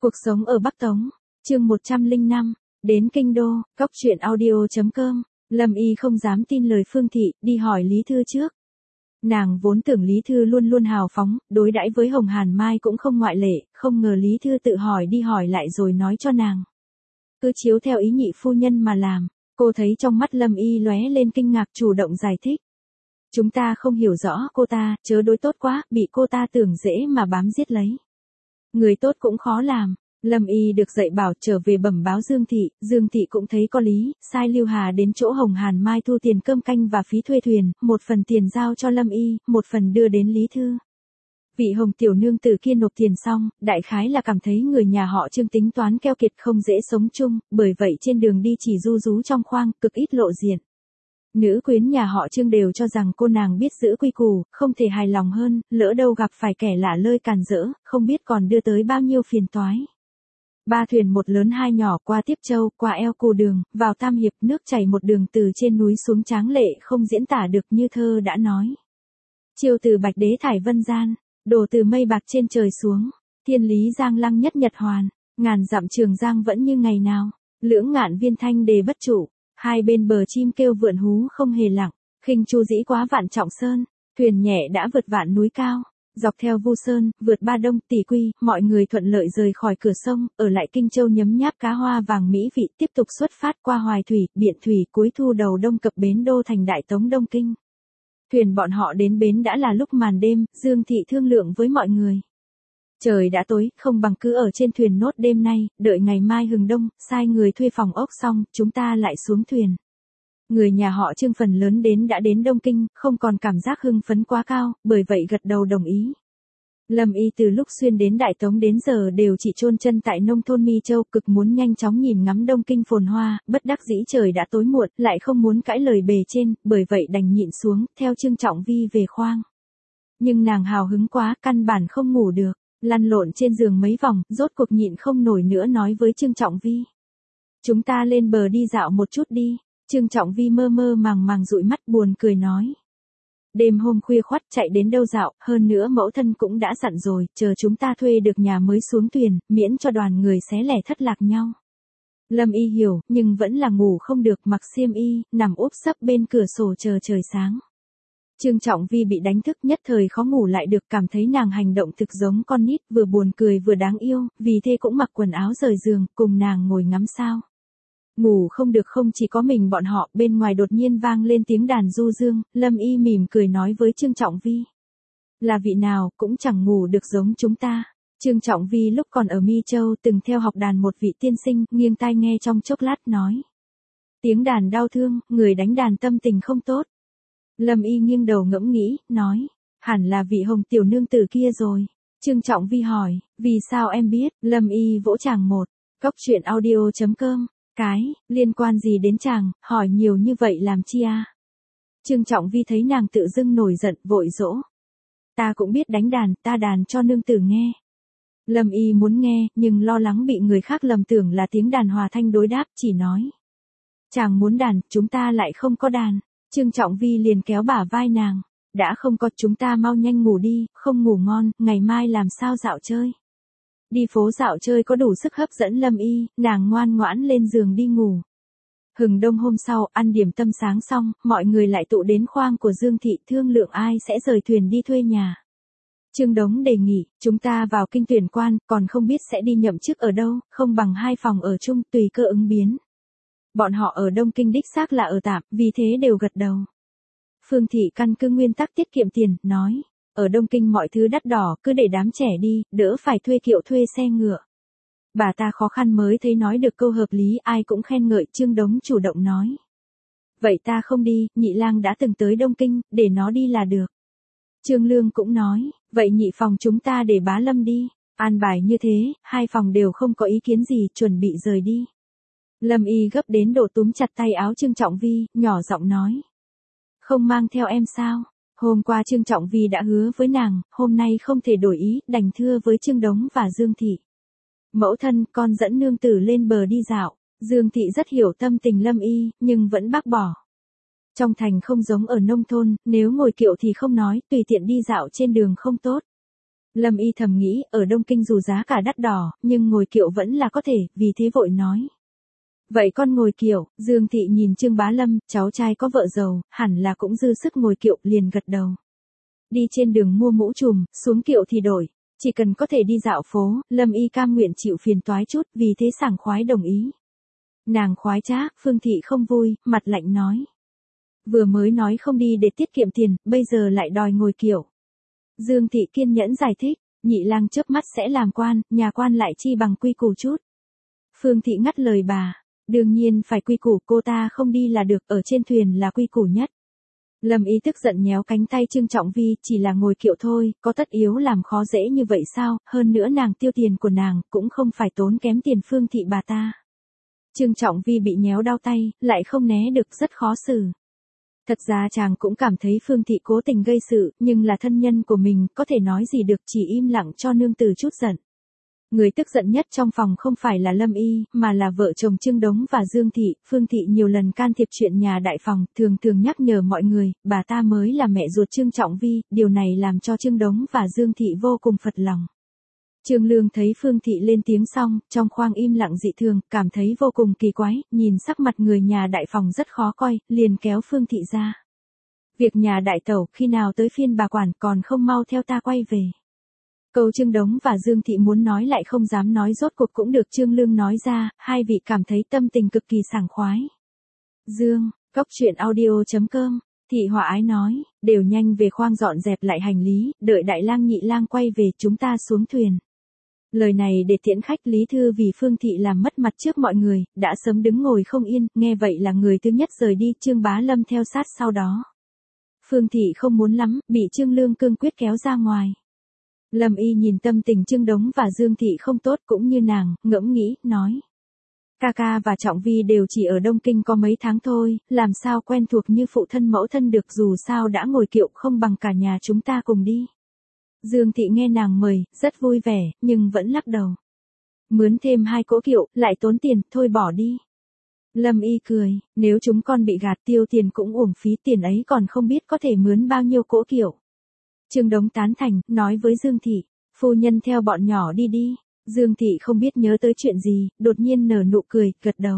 Cuộc sống ở Bắc Tống, chương 105, đến Kinh Đô, Cóc truyện audio.com, Lâm Y không dám tin lời Phương Thị, đi hỏi Lý Thư trước. Nàng vốn tưởng Lý Thư luôn luôn hào phóng, đối đãi với Hồng Hàn Mai cũng không ngoại lệ, không ngờ Lý Thư tự hỏi đi hỏi lại rồi nói cho nàng. Cứ chiếu theo ý nhị phu nhân mà làm, cô thấy trong mắt Lâm Y lóe lên kinh ngạc, chủ động giải thích. Chúng ta không hiểu rõ cô ta, chớ đối tốt quá, bị cô ta tưởng dễ mà bám giết lấy. Người tốt cũng khó làm. Lâm Y được dạy bảo trở về bẩm báo Dương Thị cũng thấy có lý, sai Lưu Hà đến chỗ Hồng Hàn Mai thu tiền cơm canh và phí thuê thuyền, một phần tiền giao cho Lâm Y, một phần đưa đến Lý Thư. Vị Hồng tiểu nương tử kia nộp tiền xong, đại khái là cảm thấy người nhà họ Trương tính toán keo kiệt không dễ sống chung, bởi vậy trên đường đi chỉ ru rú trong khoang, cực ít lộ diện. Nữ quyến nhà họ Trương đều cho rằng cô nàng biết giữ quy củ, không thể hài lòng hơn, lỡ đâu gặp phải kẻ lạ lơi càn rỡ, không biết còn đưa tới bao nhiêu phiền toái. 3 thuyền một lớn 2 nhỏ qua Tiếp Châu, qua eo Cù Đường, vào Tam Hiệp, nước chảy một đường từ trên núi xuống tráng lệ không diễn tả được, như thơ đã nói. Chiêu từ Bạch Đế thải vân gian, đổ từ mây bạc trên trời xuống, thiên lý giang lăng nhất nhật hoàn, ngàn dặm Trường Giang vẫn như ngày nào, lưỡng ngạn viên thanh đề bất trụ, hai bên bờ chim kêu vượn hú không hề lặng, khinh chu dĩ quá vạn trọng sơn, thuyền nhẹ đã vượt vạn núi cao. Dọc theo Vu Sơn, vượt Ba Đông, Tỷ Quy, mọi người thuận lợi rời khỏi cửa sông, ở lại Kinh Châu nhấm nháp cá hoa vàng mỹ vị, tiếp tục xuất phát qua Hoài Thủy, Biện Thủy, cuối thu đầu đông cập bến đô thành Đại Tống Đông Kinh. Thuyền bọn họ đến bến đã là lúc màn đêm, Dương Thị thương lượng với mọi người. Trời đã tối, không bằng cứ ở trên thuyền nốt đêm nay, đợi ngày mai hừng đông, sai người thuê phòng ốc xong, chúng ta lại xuống thuyền. Người nhà họ Trương phần lớn đã đến Đông Kinh, không còn cảm giác hưng phấn quá cao, bởi vậy gật đầu đồng ý. Lâm Y từ lúc xuyên đến Đại Tống đến giờ đều chỉ chôn chân tại nông thôn Mi Châu, cực muốn nhanh chóng nhìn ngắm Đông Kinh phồn hoa, bất đắc dĩ trời đã tối muộn, lại không muốn cãi lời bề trên, bởi vậy đành nhịn xuống, theo Trương Trọng Vi về khoang. Nhưng nàng hào hứng quá, căn bản không ngủ được, lăn lộn trên giường mấy vòng, rốt cuộc nhịn không nổi nữa nói với Trương Trọng Vi. Chúng ta lên bờ đi dạo một chút đi. Trương Trọng Vi mơ mơ màng màng dụi mắt buồn cười nói. Đêm hôm khuya khoắt chạy đến đâu dạo, hơn nữa mẫu thân cũng đã dặn rồi, chờ chúng ta thuê được nhà mới xuống thuyền, miễn cho đoàn người xé lẻ thất lạc nhau. Lâm Y hiểu, nhưng vẫn là ngủ không được, mặc xiêm y, nằm úp sấp bên cửa sổ chờ trời sáng. Trương Trọng Vi bị đánh thức nhất thời khó ngủ lại được, cảm thấy nàng hành động thực giống con nít, vừa buồn cười vừa đáng yêu, vì thế cũng mặc quần áo rời giường, cùng nàng ngồi ngắm sao. Ngủ không được không chỉ có mình bọn họ, bên ngoài đột nhiên vang lên tiếng đàn du dương, Lâm Y mỉm cười nói với Trương Trọng Vi. Là vị nào, cũng chẳng ngủ được giống chúng ta. Trương Trọng Vi lúc còn ở Mi Châu từng theo học đàn một vị tiên sinh, nghiêng tai nghe trong chốc lát nói. Tiếng đàn đau thương, người đánh đàn tâm tình không tốt. Lâm Y nghiêng đầu ngẫm nghĩ, nói, hẳn là vị Hồng tiểu nương tử kia rồi. Trương Trọng Vi hỏi, vì sao em biết? Lâm Y vỗ chàng một, Cóc truyện audio.com. Liên quan gì đến chàng, hỏi nhiều như vậy làm chi à? Trương Trọng Vi thấy nàng tự dưng nổi giận, vội dỗ. Ta cũng biết đánh đàn, ta đàn cho nương tử nghe. Lâm Y muốn nghe, nhưng lo lắng bị người khác lầm tưởng là tiếng đàn hòa thanh đối đáp, chỉ nói. Chàng muốn đàn, chúng ta lại không có đàn. Trương Trọng Vi liền kéo bả vai nàng. Đã không có, chúng ta mau nhanh ngủ đi, không ngủ ngon, ngày mai làm sao dạo chơi. Đi phố dạo chơi có đủ sức hấp dẫn Lâm Y, nàng ngoan ngoãn lên giường đi ngủ. Hừng đông hôm sau, ăn điểm tâm sáng xong, mọi người lại tụ đến khoang của Dương Thị thương lượng ai sẽ rời thuyền đi thuê nhà. Trương Đống đề nghị, chúng ta vào kinh tuyển quan, còn không biết sẽ đi nhậm chức ở đâu, không bằng 2 phòng ở chung, tùy cơ ứng biến. Bọn họ ở Đông Kinh đích xác là ở tạm, vì thế đều gật đầu. Phương Thị căn cứ nguyên tắc tiết kiệm tiền, nói. Ở Đông Kinh mọi thứ đắt đỏ, cứ để đám trẻ đi, đỡ phải thuê kiệu thuê xe ngựa. Bà ta khó khăn mới thấy nói được câu hợp lý, ai cũng khen ngợi, Trương Đống chủ động nói. Vậy ta không đi, nhị lang đã từng tới Đông Kinh, để nó đi là được. Trương Lương cũng nói, vậy nhị phòng chúng ta để bá Lâm đi. An bài như thế, 2 phòng đều không có ý kiến gì, chuẩn bị rời đi. Lâm Y gấp đến độ túm chặt tay áo Trương Trọng Vi, nhỏ giọng nói. Không mang theo em sao? Hôm qua Trương Trọng Vi đã hứa với nàng, hôm nay không thể đổi ý, đành thưa với Trương Đống và Dương Thị. Mẫu thân, con dẫn nương tử lên bờ đi dạo. Dương Thị rất hiểu tâm tình Lâm Y, nhưng vẫn bác bỏ. Trong thành không giống ở nông thôn, nếu ngồi kiệu thì không nói, tùy tiện đi dạo trên đường không tốt. Lâm Y thầm nghĩ, ở Đông Kinh dù giá cả đắt đỏ, nhưng ngồi kiệu vẫn là có thể, vì thế vội nói. Vậy con ngồi kiệu, Dương Thị nhìn Trương Bá Lâm, cháu trai có vợ giàu, hẳn là cũng dư sức ngồi kiệu, liền gật đầu. Đi trên đường mua mũ trùm, xuống kiệu thì đổi. Chỉ cần có thể đi dạo phố, Lâm Y cam nguyện chịu phiền toái chút, vì thế sảng khoái đồng ý. Nàng khoái trá, Phương Thị không vui, mặt lạnh nói. Vừa mới nói không đi để tiết kiệm tiền, bây giờ lại đòi ngồi kiệu. Dương Thị kiên nhẫn giải thích, nhị lang chớp mắt sẽ làm quan, nhà quan lại chi bằng quy củ chút. Phương Thị ngắt lời bà, đương nhiên phải quy củ, cô ta không đi là được, ở trên thuyền là quy củ nhất. Lâm Y tức giận nhéo cánh tay Trương Trọng Vi, chỉ là ngồi kiệu thôi, có tất yếu làm khó dễ như vậy sao, hơn nữa nàng tiêu tiền của nàng, cũng không phải tốn kém tiền Phương Thị bà ta. Trương Trọng Vi bị nhéo đau tay, lại không né được, rất khó xử. Thật ra chàng cũng cảm thấy Phương Thị cố tình gây sự, nhưng là thân nhân của mình, có thể nói gì được, chỉ im lặng cho nương tử chút giận. Người tức giận nhất trong phòng không phải là Lâm Y, mà là vợ chồng Trương Đống và Dương Thị. Phương Thị nhiều lần can thiệp chuyện nhà đại phòng, thường thường nhắc nhở mọi người, bà ta mới là mẹ ruột Trương Trọng Vi, điều này làm cho Trương Đống và Dương Thị vô cùng phật lòng. Trương Lương thấy Phương Thị lên tiếng xong, trong khoang im lặng dị thường, cảm thấy vô cùng kỳ quái, nhìn sắc mặt người nhà đại phòng rất khó coi, liền kéo Phương Thị ra. Việc nhà đại tẩu, khi nào tới phiên bà quản, còn không mau theo ta quay về. Câu Trương Đống và Dương Thị muốn nói lại không dám nói, rốt cuộc cũng được Trương Lương nói ra, hai vị cảm thấy tâm tình cực kỳ sảng khoái. Dương, Cốc Truyện Audio.com, Thị Họa Ái nói, đều nhanh về khoang dọn dẹp lại hành lý, đợi đại lang nhị lang quay về chúng ta xuống thuyền. Lời này để tiễn khách, Lý Thư vì Phương Thị làm mất mặt trước mọi người, đã sớm đứng ngồi không yên, nghe vậy là người thứ nhất rời đi, Trương Bá Lâm theo sát sau đó. Phương Thị không muốn lắm, bị Trương Lương cương quyết kéo ra ngoài. Lâm Y nhìn tâm tình Trương Đống và Dương Thị không tốt cũng như nàng, ngẫm nghĩ, nói. Ca ca và Trọng Vi đều chỉ ở Đông Kinh có mấy tháng thôi, làm sao quen thuộc như phụ thân mẫu thân được, dù sao đã ngồi kiệu không bằng cả nhà chúng ta cùng đi. Dương Thị nghe nàng mời, rất vui vẻ, nhưng vẫn lắc đầu. Mướn thêm 2 cỗ kiệu, lại tốn tiền, thôi bỏ đi. Lâm Y cười, nếu chúng con bị gạt tiêu tiền cũng uổng phí, tiền ấy còn không biết có thể mướn bao nhiêu cỗ kiệu. Trương Đống tán thành, nói với Dương Thị, phu nhân theo bọn nhỏ đi đi. Dương Thị không biết nhớ tới chuyện gì, đột nhiên nở nụ cười, gật đầu.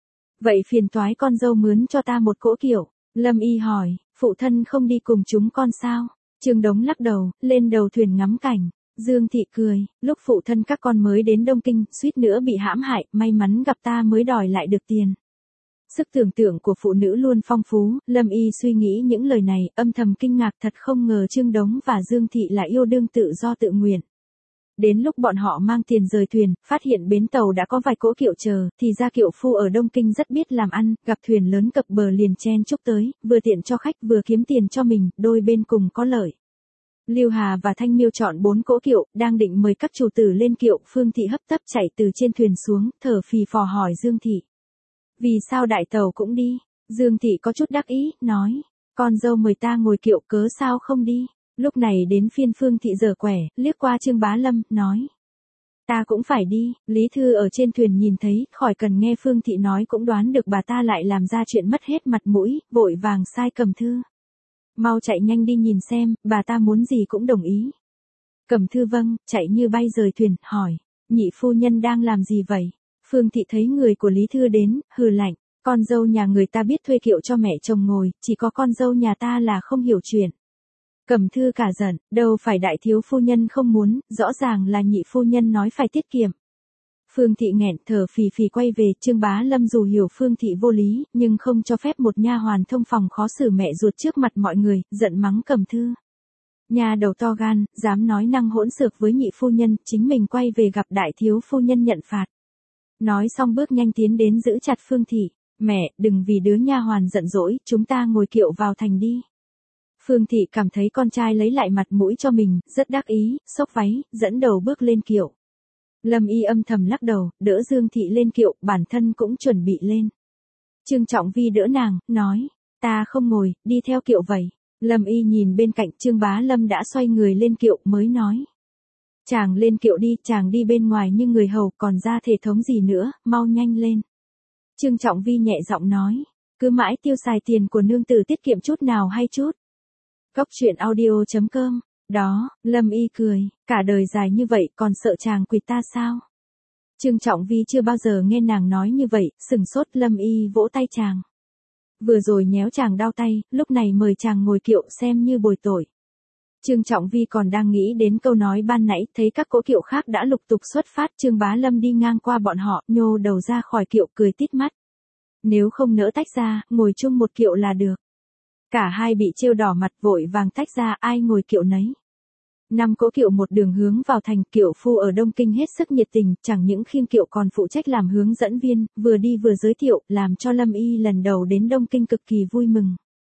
Vậy phiền toái con dâu mướn cho ta 1 cỗ kiệu. Lâm Y hỏi, phụ thân không đi cùng chúng con sao? Trương Đống lắc đầu, lên đầu thuyền ngắm cảnh. Dương Thị cười, lúc phụ thân các con mới đến Đông Kinh, suýt nữa bị hãm hại, may mắn gặp ta mới đòi lại được tiền. Sức tưởng tượng của phụ nữ luôn phong phú, Lâm Y suy nghĩ những lời này, âm thầm kinh ngạc, thật không ngờ Trương Đống và Dương Thị là yêu đương tự do tự nguyện. Đến lúc bọn họ mang tiền rời thuyền, phát hiện bến tàu đã có vài cỗ kiệu chờ, thì ra kiệu phu ở Đông Kinh rất biết làm ăn, gặp thuyền lớn cập bờ liền chen chúc tới, vừa tiện cho khách vừa kiếm tiền cho mình, đôi bên cùng có lợi. Lưu Hà và Thanh Miêu chọn 4 cỗ kiệu, đang định mời các chủ tử lên kiệu, Phương Thị hấp tấp chạy từ trên thuyền xuống, thở phì phò hỏi Dương Thị. Vì sao đại tàu cũng đi? Dương Thị có chút đắc ý, nói, con dâu mời ta ngồi kiệu cớ sao không đi? Lúc này đến phiên Phương Thị giở quẻ, liếc qua Trương Bá Lâm, nói. Ta cũng phải đi, Lý Thư ở trên thuyền nhìn thấy, khỏi cần nghe Phương Thị nói cũng đoán được bà ta lại làm ra chuyện mất hết mặt mũi, vội vàng sai Cẩm Thư. Mau chạy nhanh đi nhìn xem, bà ta muốn gì cũng đồng ý. Cẩm Thư vâng, chạy như bay rời thuyền, hỏi, nhị phu nhân đang làm gì vậy? Phương Thị thấy người của Lý Thư đến, hừ lạnh, con dâu nhà người ta biết thuê kiệu cho mẹ chồng ngồi, chỉ có con dâu nhà ta là không hiểu chuyện. Cẩm Thư cả giận, đâu phải đại thiếu phu nhân không muốn, rõ ràng là nhị phu nhân nói phải tiết kiệm. Phương Thị nghẹn, thở phì phì quay về, Trương Bá Lâm dù hiểu Phương Thị vô lý, nhưng không cho phép một nha hoàn thông phòng khó xử mẹ ruột trước mặt mọi người, giận mắng Cẩm Thư. Nhà đầu to gan, dám nói năng hỗn xược với nhị phu nhân, chính mình quay về gặp đại thiếu phu nhân nhận phạt. Nói xong bước nhanh tiến đến giữ chặt Phương Thị, mẹ, đừng vì đứa nha hoàn giận dỗi, chúng ta ngồi kiệu vào thành đi. Phương Thị cảm thấy con trai lấy lại mặt mũi cho mình, rất đắc ý, xốc váy, dẫn đầu bước lên kiệu. Lâm Y âm thầm lắc đầu, đỡ Dương Thị lên kiệu, bản thân cũng chuẩn bị lên. Trương Trọng Vi đỡ nàng, nói, ta không ngồi, đi theo kiệu vậy. Lâm Y nhìn bên cạnh, Trương Bá Lâm đã xoay người lên kiệu mới nói. Chàng lên kiệu đi, chàng đi bên ngoài như người hầu, còn ra thể thống gì nữa, mau nhanh lên. Trương Trọng Vi nhẹ giọng nói, cứ mãi tiêu xài tiền của nương tử tiết kiệm chút nào hay chút. Cốc Truyện Audio.com Đó, Lâm Y cười, cả đời dài như vậy còn sợ chàng quỵt ta sao? Trương Trọng Vi chưa bao giờ nghe nàng nói như vậy, sừng sốt. Lâm Y vỗ tay chàng. Vừa rồi nhéo chàng đau tay, lúc này mời chàng ngồi kiệu xem như bồi tội. Trương Trọng Vi còn đang nghĩ đến câu nói ban nãy, thấy các cỗ kiệu khác đã lục tục xuất phát. Trương Bá Lâm đi ngang qua bọn họ, nhô đầu ra khỏi kiệu cười tít mắt. Nếu không nỡ tách ra, ngồi chung một kiệu là được. Cả hai bị trêu đỏ mặt vội vàng tách ra, ai ngồi kiệu nấy. 5 cỗ kiệu một đường hướng vào thành. Kiệu phu ở Đông Kinh hết sức nhiệt tình, chẳng những khiêng kiệu còn phụ trách làm hướng dẫn viên, vừa đi vừa giới thiệu, làm cho Lâm Y lần đầu đến Đông Kinh cực kỳ vui mừng.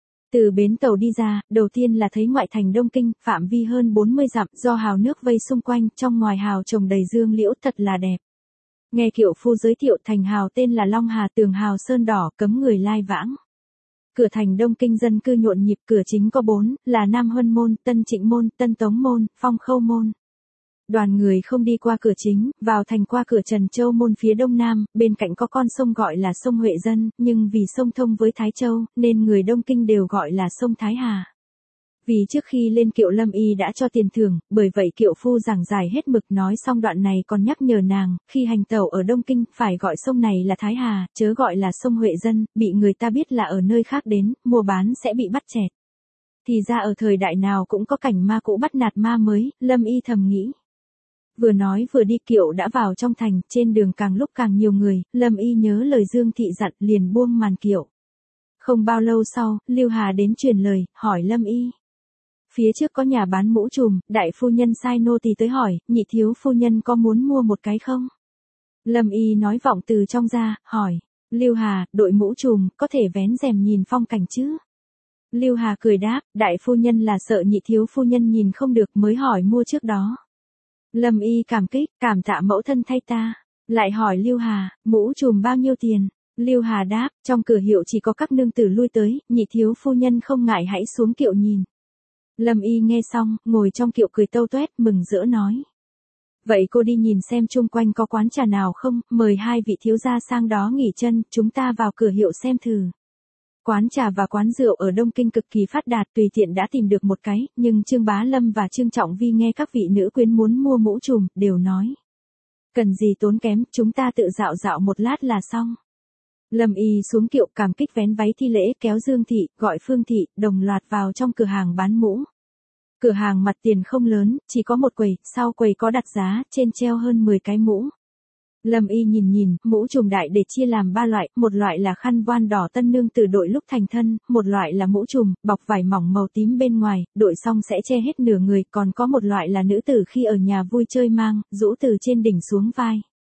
Từ bến tàu đi ra, đầu tiên là thấy ngoại thành Đông Kinh, phạm vi hơn 40 dặm, do hào nước vây xung quanh, trong ngoài hào trồng đầy dương liễu thật là đẹp. Nghe kiệu phu giới thiệu, thành hào tên là Long Hà, tường hào sơn đỏ, cấm người lai vãng. Cửa thành Đông Kinh dân cư nhộn nhịp, cửa chính có 4, là Nam Huân Môn, Tân Trịnh Môn, Tân Tống Môn, Phong Khâu Môn. Đoàn người không đi qua cửa chính, vào thành qua cửa Trần Châu Môn phía đông nam, bên cạnh có con sông gọi là sông Huệ Dân, nhưng vì sông thông với Thái Châu, nên người Đông Kinh đều gọi là sông Thái Hà. Vì trước khi lên kiệu Lâm Y đã cho tiền thưởng, bởi vậy kiệu phu giảng giải hết mực, nói xong đoạn này còn nhắc nhở nàng, khi hành tẩu ở Đông Kinh, phải gọi sông này là Thái Hà, chớ gọi là sông Huệ Dân, bị người ta biết là ở nơi khác đến, mua bán sẽ bị bắt chẹt. Thì ra ở thời đại nào cũng có cảnh ma cũ bắt nạt ma mới, Lâm Y thầm nghĩ. Vừa nói vừa đi, kiệu đã vào trong thành, trên đường càng lúc càng nhiều người, Lâm Y nhớ lời Dương Thị dặn, liền buông màn kiệu. Không bao lâu sau, Lưu Hà đến truyền lời, hỏi Lâm Y. Phía trước có nhà bán mũ trùm, đại phu nhân sai nô tỳ tới hỏi, nhị thiếu phu nhân có muốn mua một cái không? Lâm Y nói vọng từ trong ra, hỏi. Lưu Hà, đội mũ trùm, có thể vén rèm nhìn phong cảnh chứ? Lưu Hà cười đáp, đại phu nhân là sợ nhị thiếu phu nhân nhìn không được mới hỏi mua trước đó. Lâm Y cảm kích, cảm tạ mẫu thân thay ta. Lại hỏi Lưu Hà, mũ trùm bao nhiêu tiền? Lưu Hà đáp, trong cửa hiệu chỉ có các nương tử lui tới, nhị thiếu phu nhân không ngại hãy xuống kiệu nhìn. Lâm Y nghe xong, ngồi trong kiệu cười tâu tuét, mừng rỡ nói. Vậy cô đi nhìn xem chung quanh có quán trà nào không, mời hai vị thiếu gia sang đó nghỉ chân, chúng ta vào cửa hiệu xem thử. Quán trà và quán rượu ở Đông Kinh cực kỳ phát đạt, tùy tiện đã tìm được một cái, nhưng Trương Bá Lâm và Trương Trọng Vi nghe các vị nữ quyến muốn mua mũ trùm, đều nói. Cần gì tốn kém, chúng ta tự dạo dạo một lát là xong. Lâm Y xuống kiệu cảm kích vén váy thi lễ, kéo Dương Thị, gọi Phương Thị, đồng loạt vào trong cửa hàng bán mũ. Cửa hàng mặt tiền không lớn, chỉ có một quầy, sau quầy có đặt giá, trên treo hơn 10 cái mũ. Lâm Y nhìn, mũ trùm đại để chia làm 3 loại, một loại là khăn voan đỏ tân nương tử đội lúc thành thân, một loại là mũ trùm, bọc vải mỏng màu tím bên ngoài, đội xong sẽ che hết nửa người, còn có một loại là nữ tử khi ở nhà vui chơi mang, rũ từ trên đỉnh xuống vai.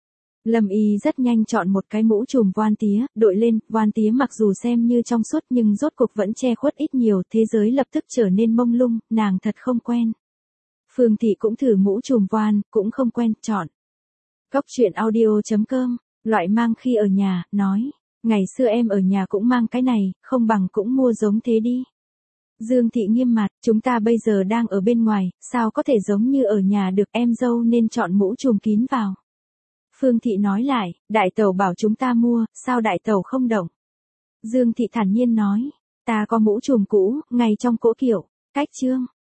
Lâm Y rất nhanh chọn một cái mũ trùm voan tía, đội lên, voan tía mặc dù xem như trong suốt nhưng rốt cuộc vẫn che khuất ít nhiều, thế giới lập tức trở nên mông lung, nàng thật không quen. Phương Thị cũng thử mũ trùm voan, cũng không quen, chọn. Góc truyện audio.com, loại mang khi ở nhà, nói, ngày xưa em ở nhà cũng mang cái này, không bằng cũng mua giống thế đi. Dương Thị nghiêm mặt, chúng ta bây giờ đang ở bên ngoài, sao có thể giống như ở nhà được, em dâu nên chọn mũ trùm kín vào. Phương Thị nói lại, đại tẩu bảo chúng ta mua, sao đại tẩu không động? Dương Thị thản nhiên nói, ta có mũ trùm cũ, ngay trong cỗ kiệu, cách chương.